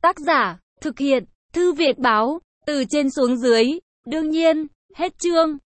Tác giả, thực hiện, Thư Việt báo, từ trên xuống dưới. Đương nhiên, hết chương.